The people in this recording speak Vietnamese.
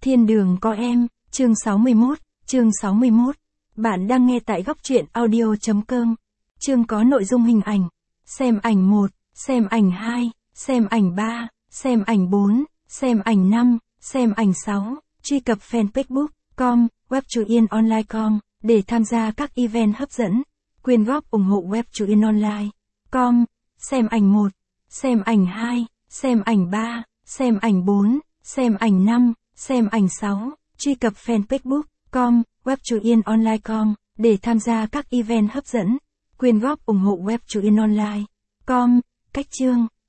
Thiên đường có em, chương 61. Bạn đang nghe tại góc truyện audio.com. Chương có nội dung hình ảnh. Xem ảnh 1, xem ảnh 2, xem ảnh 3, xem ảnh 4, xem ảnh 5, xem ảnh 6. Truy cập fanpage.com, webchuyenonline.com để tham gia các event hấp dẫn. Quyên góp ủng hộ webchuyenonline.com. Xem ảnh 1, xem ảnh 2, xem ảnh 3, xem ảnh 4, xem ảnh 5, xem ảnh 6. Truy cập fanpage.com, webchuyenonline.com để tham gia các event hấp dẫn. Quyên góp ủng hộ webchuyenonline.com. Cách chương.